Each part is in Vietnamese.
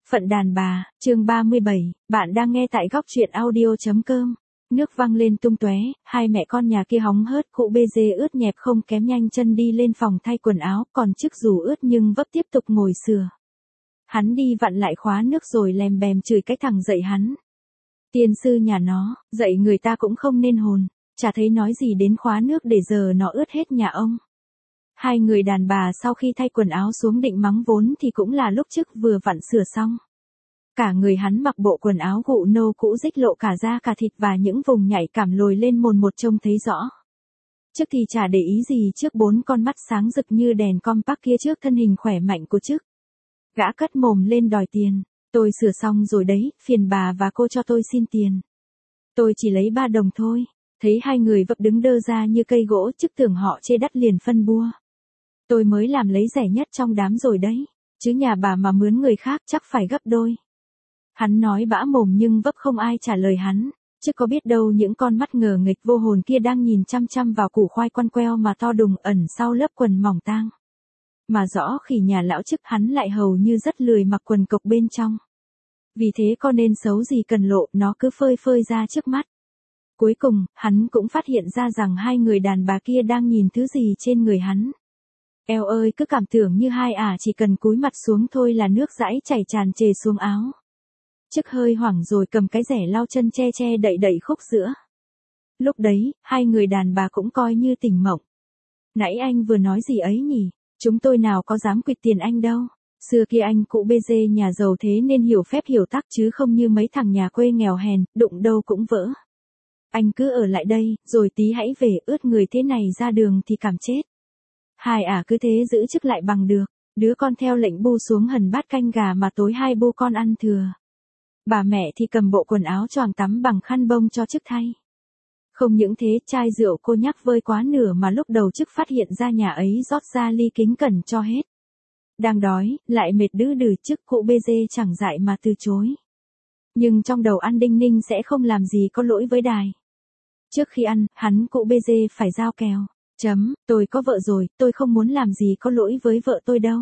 Phận đàn bà, chương 37, bạn đang nghe tại góc truyện audio.com. Nước văng lên tung tóe, hai mẹ con nhà kia hóng hớt, cụ bê dê ướt nhẹp không kém nhanh chân đi lên phòng thay quần áo, còn chiếc dù ướt nhưng vấp tiếp tục ngồi sửa. Hắn đi vặn lại khóa nước rồi lèm bèm chửi cái thằng dạy hắn. Tiên sư nhà nó, dạy người ta cũng không nên hồn, chả thấy nói gì đến khóa nước để giờ nó ướt hết nhà ông. Hai người đàn bà sau khi thay quần áo xuống định mắng vốn thì cũng là lúc trước vừa vặn sửa xong. Cả người hắn mặc bộ quần áo gụ nâu cũ rích lộ cả da cả thịt và những vùng nhạy cảm lồi lên mồn một trông thấy rõ. Trước thì chả để ý gì trước bốn con mắt sáng rực như đèn compact kia trước thân hình khỏe mạnh của trước. Gã cất mồm lên đòi tiền. Tôi sửa xong rồi đấy, phiền bà và cô cho tôi xin tiền. Tôi chỉ lấy 3 đồng thôi. Thấy hai người vấp đứng đơ ra như cây gỗ, chức tưởng họ chê đắt liền phân bua. Tôi mới làm lấy rẻ nhất trong đám rồi đấy, chứ nhà bà mà mướn người khác chắc phải gấp đôi. Hắn nói bã mồm nhưng vấp không ai trả lời hắn, chứ có biết đâu những con mắt ngờ nghịch vô hồn kia đang nhìn chăm chăm vào củ khoai quăn queo mà to đùng ẩn sau lớp quần mỏng tang. Mà rõ khỉ nhà lão chức hắn lại hầu như rất lười mặc quần cộc bên trong. Vì thế có nên xấu gì cần lộ, nó cứ phơi phơi ra trước mắt. Cuối cùng, hắn cũng phát hiện ra rằng hai người đàn bà kia đang nhìn thứ gì trên người hắn. Eo ơi, cứ cảm tưởng như hai chỉ cần cúi mặt xuống thôi là nước dãi chảy tràn trề xuống áo. Chức hơi hoảng rồi cầm cái rẻ lau chân che che đậy đậy khúc giữa. Lúc đấy, hai người đàn bà cũng coi như tỉnh mộng. Nãy anh vừa nói gì ấy nhỉ? Chúng tôi nào có dám quỵt tiền anh đâu. Xưa kia anh cụ bê dê nhà giàu thế nên hiểu phép hiểu tắc chứ không như mấy thằng nhà quê nghèo hèn, đụng đâu cũng vỡ. Anh cứ ở lại đây, rồi tí hãy về, ướt người thế này ra đường thì cảm chết. Hai cứ thế giữ chức lại bằng được, đứa con theo lệnh bu xuống hần bát canh gà mà tối hai bu con ăn thừa. Bà mẹ thì cầm bộ quần áo choàng tắm bằng khăn bông cho chức thay. Không những thế, chai rượu cô nhắc vơi quá nửa mà lúc đầu chức phát hiện ra nhà ấy rót ra ly kính cẩn cho hết. Đang đói, lại mệt đứ đừ chức cụ bê dê chẳng dại mà từ chối. Nhưng trong đầu ăn đinh ninh sẽ không làm gì có lỗi với đài. Trước khi ăn, hắn cụ bê dê phải giao kèo. Tôi có vợ rồi, tôi không muốn làm gì có lỗi với vợ tôi đâu.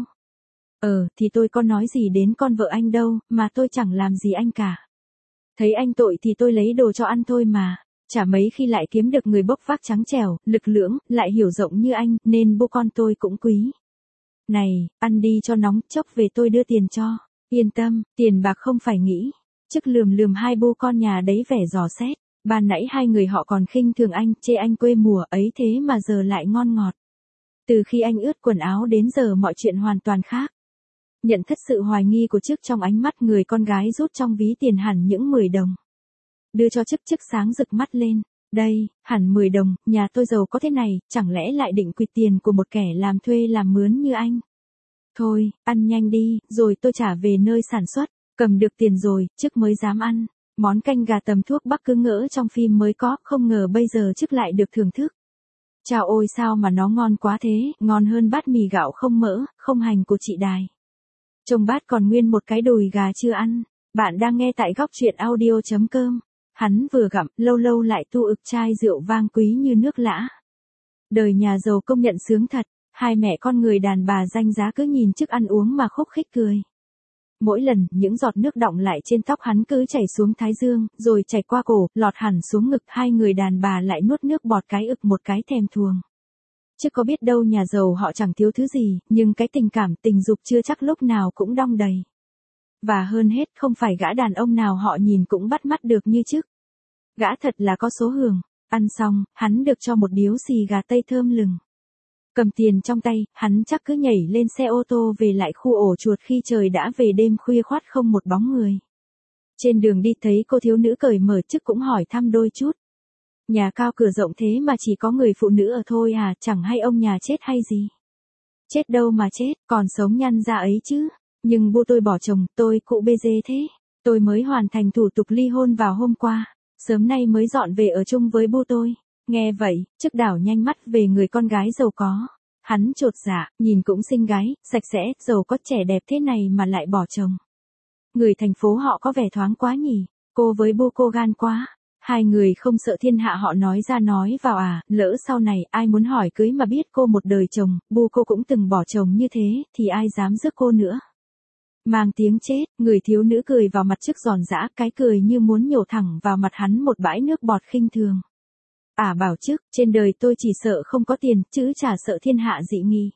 Thì tôi có nói gì đến con vợ anh đâu, mà tôi chẳng làm gì anh cả. Thấy anh tội thì tôi lấy đồ cho ăn thôi mà. Chả mấy khi lại kiếm được người bốc vác trắng trẻo, lực lưỡng, lại hiểu rộng như anh, nên bố con tôi cũng quý. Này, ăn đi cho nóng, chốc về tôi đưa tiền cho. Yên tâm, tiền bạc không phải nghĩ. Chức lườm lườm hai bố con nhà đấy vẻ dò xét. Ban nãy hai người họ còn khinh thường anh, chê anh quê mùa ấy thế mà giờ lại ngon ngọt. Từ khi anh ướt quần áo đến giờ mọi chuyện hoàn toàn khác. Nhận thất sự hoài nghi của chức trong ánh mắt người con gái rút trong ví tiền hẳn những 10 đồng. Đưa cho chức sáng rực mắt lên. Đây, hẳn 10 đồng, nhà tôi giàu có thế này, chẳng lẽ lại định quỵt tiền của một kẻ làm thuê làm mướn như anh. Thôi, ăn nhanh đi, rồi tôi trả về nơi sản xuất. Cầm được tiền rồi, chức mới dám ăn. Món canh gà tầm thuốc bắc cứ ngỡ trong phim mới có, không ngờ bây giờ chức lại được thưởng thức. Chao ôi sao mà nó ngon quá thế, ngon hơn bát mì gạo không mỡ, không hành của chị Đài. Trong bát còn nguyên một cái đùi gà chưa ăn. Bạn đang nghe tại góc truyện audio.com. Hắn vừa gặm, lâu lâu lại tu ực chai rượu vang quý như nước lã. Đời nhà giàu công nhận sướng thật, hai mẹ con người đàn bà danh giá cứ nhìn chức ăn uống mà khúc khích cười. Mỗi lần, những giọt nước đọng lại trên tóc hắn cứ chảy xuống thái dương, rồi chảy qua cổ, lọt hẳn xuống ngực, hai người đàn bà lại nuốt nước bọt cái ực một cái thèm thuồng. Chứ có biết đâu nhà giàu họ chẳng thiếu thứ gì, nhưng cái tình cảm tình dục chưa chắc lúc nào cũng đong đầy. Và hơn hết không phải gã đàn ông nào họ nhìn cũng bắt mắt được như chức. Gã thật là có số hưởng. Ăn xong, hắn được cho một điếu xì gà tây thơm lừng. Cầm tiền trong tay, hắn chắc cứ nhảy lên xe ô tô về lại khu ổ chuột khi trời đã về đêm khuya khoắt không một bóng người. Trên đường đi thấy cô thiếu nữ cởi mở chức cũng hỏi thăm đôi chút. Nhà cao cửa rộng thế mà chỉ có người phụ nữ ở thôi chẳng hay ông nhà chết hay gì. Chết đâu mà chết, còn sống nhăn ra ấy chứ. Nhưng bu tôi bỏ chồng, tôi cụ bê dê thế. Tôi mới hoàn thành thủ tục ly hôn vào hôm qua. Sớm nay mới dọn về ở chung với bu tôi. Nghe vậy, chức đảo nhanh mắt về người con gái giàu có. Hắn chột dạ, nhìn cũng xinh gái, sạch sẽ, giàu có trẻ đẹp thế này mà lại bỏ chồng. Người thành phố họ có vẻ thoáng quá nhỉ, cô với bu cô gan quá. Hai người không sợ thiên hạ họ nói ra nói vào lỡ sau này ai muốn hỏi cưới mà biết cô một đời chồng, bu cô cũng từng bỏ chồng như thế, thì ai dám rước cô nữa. Mang tiếng chết, người thiếu nữ cười vào mặt trước giòn giã, cái cười như muốn nhổ thẳng vào mặt hắn một bãi nước bọt khinh thường. Bảo trước, trên đời tôi chỉ sợ không có tiền, chứ chả sợ thiên hạ dị nghi.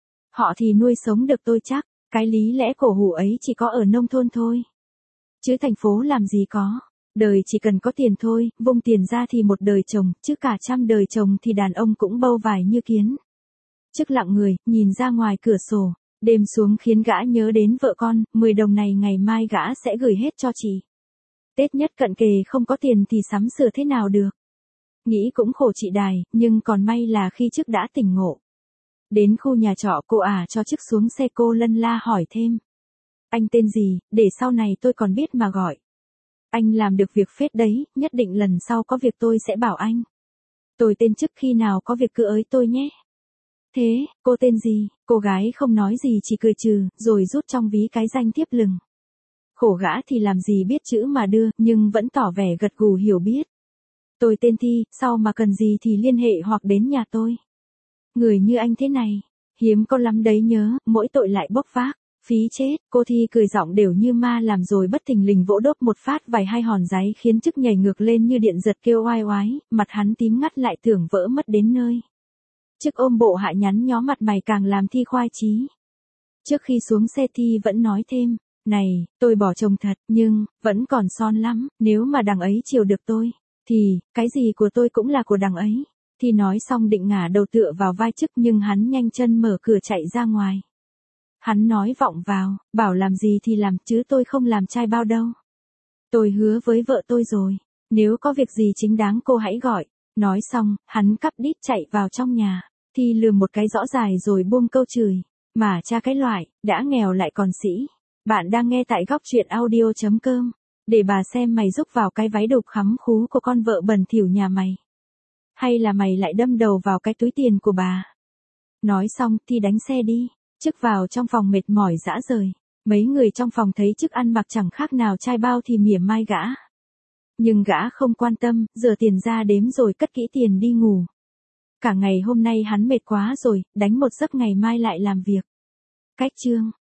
Họ thì nuôi sống được tôi chắc, cái lý lẽ cổ hủ ấy chỉ có ở nông thôn thôi. Chứ thành phố làm gì có. Đời chỉ cần có tiền thôi, vung tiền ra thì một đời chồng, chứ cả trăm đời chồng thì đàn ông cũng bâu vải như kiến. Chức lặng người, nhìn ra ngoài cửa sổ, đêm xuống khiến gã nhớ đến vợ con, 10 đồng này ngày mai gã sẽ gửi hết cho chị. Tết nhất cận kề không có tiền thì sắm sửa thế nào được. Nghĩ cũng khổ chị Đài, nhưng còn may là khi Chức đã tỉnh ngộ. Đến khu nhà trọ cô cho Chức xuống xe, cô lân la hỏi thêm. Anh tên gì, để sau này tôi còn biết mà gọi. Anh làm được việc phết đấy, nhất định lần sau có việc tôi sẽ bảo anh. Tôi tên Chức, khi nào có việc cứ ới tôi nhé. Thế, cô tên gì? Cô gái không nói gì chỉ cười trừ, rồi rút trong ví cái danh thiếp lừng. Khổ gã thì làm gì biết chữ mà đưa, nhưng vẫn tỏ vẻ gật gù hiểu biết. Tôi tên Thi, sau mà cần gì thì liên hệ hoặc đến nhà tôi. Người như anh thế này, hiếm có lắm đấy nhớ, mỗi tội lại bốc vác. Phí chết, cô Thi cười giọng đều như ma làm rồi bất thình lình vỗ đốp một phát vài hai hòn giấy khiến Chức nhảy ngược lên như điện giật kêu oai oái, mặt hắn tím ngắt lại tưởng vỡ mất đến nơi. Chức ôm bộ hạ nhắn nhó mặt mày càng làm Thi khoái chí. Trước khi xuống xe Thi vẫn nói thêm, này, tôi bỏ chồng thật, nhưng, vẫn còn son lắm, nếu mà đằng ấy chiều được tôi, thì, cái gì của tôi cũng là của đằng ấy. Thi nói xong định ngả đầu tựa vào vai Chức nhưng hắn nhanh chân mở cửa chạy ra ngoài. Hắn nói vọng vào, bảo làm gì thì làm chứ tôi không làm trai bao đâu. Tôi hứa với vợ tôi rồi, nếu có việc gì chính đáng cô hãy gọi. Nói xong, hắn cắp đít chạy vào trong nhà. Thi lườm một cái rõ dài rồi buông câu chửi. Mà cha cái loại, đã nghèo lại còn sĩ. Bạn đang nghe tại góc truyện audio.com. Để bà xem mày rúc vào cái váy đục khắm khú của con vợ bẩn thỉu nhà mày. Hay là mày lại đâm đầu vào cái túi tiền của bà. Nói xong Thi đánh xe đi. Chức vào trong phòng mệt mỏi rã rời. Mấy người trong phòng thấy Chức ăn mặc chẳng khác nào trai bao thì mỉa mai gã. Nhưng gã không quan tâm, rửa tiền ra đếm rồi cất kỹ tiền đi ngủ. Cả ngày hôm nay hắn mệt quá rồi, đánh một giấc ngày mai lại làm việc. Cách chương